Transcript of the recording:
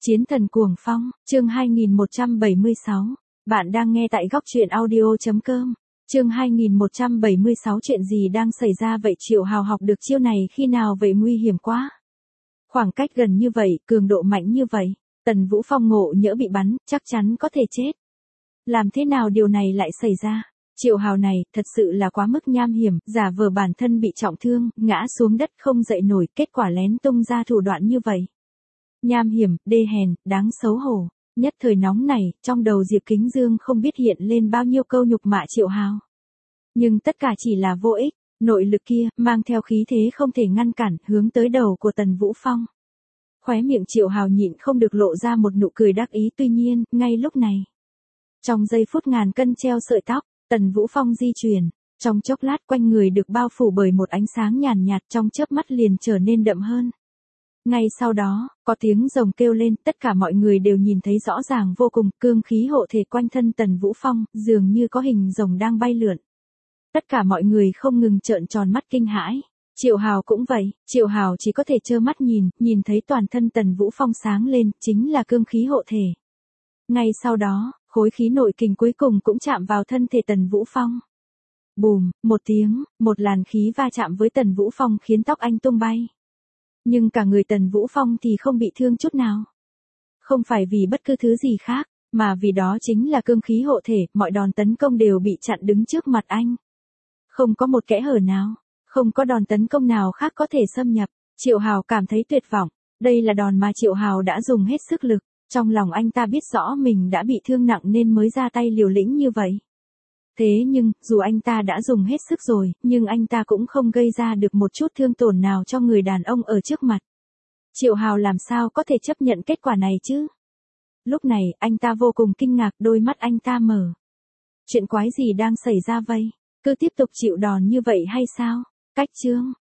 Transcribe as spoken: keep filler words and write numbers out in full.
Chiến thần cuồng phong, chương hai nghìn một trăm bảy mươi sáu. Bạn đang nghe tại góc truyện audio chấm com. Chương hai nghìn một trăm bảy mươi sáu, chuyện gì đang xảy ra vậy? Triệu Hào học được chiêu này khi nào vậy? Nguy hiểm quá. Khoảng cách gần như vậy, cường độ mạnh như vậy, Tần Vũ Phong ngộ nhỡ bị bắn, chắc chắn có thể chết. Làm thế nào điều này lại xảy ra? Triệu Hào này, thật sự là quá mức nham hiểm, giả vờ bản thân bị trọng thương, ngã xuống đất không dậy nổi, kết quả lén tung ra thủ đoạn như vậy. Nham hiểm, đê hèn, đáng xấu hổ. Nhất thời nóng này, trong đầu Diệp Kính Dương không biết hiện lên bao nhiêu câu nhục mạ Triệu Hào. Nhưng tất cả chỉ là vô ích, nội lực kia, mang theo khí thế không thể ngăn cản, hướng tới đầu của Tần Vũ Phong. Khóe miệng Triệu Hào nhịn không được lộ ra một nụ cười đắc ý, tuy nhiên, ngay lúc này. Trong giây phút ngàn cân treo sợi tóc, Tần Vũ Phong di chuyển, trong chốc lát quanh người được bao phủ bởi một ánh sáng nhàn nhạt, trong chớp mắt liền trở nên đậm hơn. Ngay sau đó, có tiếng rồng kêu lên, tất cả mọi người đều nhìn thấy rõ ràng vô cùng, cương khí hộ thể quanh thân Tần Vũ Phong, dường như có hình rồng đang bay lượn. Tất cả mọi người không ngừng trợn tròn mắt kinh hãi. Triệu Hào cũng vậy, Triệu Hào chỉ có thể trơ mắt nhìn, nhìn thấy toàn thân Tần Vũ Phong sáng lên, chính là cương khí hộ thể. Ngay sau đó, khối khí nội kình cuối cùng cũng chạm vào thân thể Tần Vũ Phong. Bùm, một tiếng, một làn khí va chạm với Tần Vũ Phong khiến tóc anh tung bay. Nhưng cả người Tần Vũ Phong thì không bị thương chút nào. Không phải vì bất cứ thứ gì khác, mà vì đó chính là cương khí hộ thể, mọi đòn tấn công đều bị chặn đứng trước mặt anh. Không có một kẽ hở nào, không có đòn tấn công nào khác có thể xâm nhập. Triệu Hào cảm thấy tuyệt vọng, đây là đòn mà Triệu Hào đã dùng hết sức lực, trong lòng anh ta biết rõ mình đã bị thương nặng nên mới ra tay liều lĩnh như vậy. Thế nhưng, dù anh ta đã dùng hết sức rồi, nhưng anh ta cũng không gây ra được một chút thương tổn nào cho người đàn ông ở trước mặt. Triệu Hào làm sao có thể chấp nhận kết quả này chứ? Lúc này, anh ta vô cùng kinh ngạc, đôi mắt anh ta mở. Chuyện quái gì đang xảy ra vậy? Cứ tiếp tục chịu đòn như vậy hay sao? Cách chương,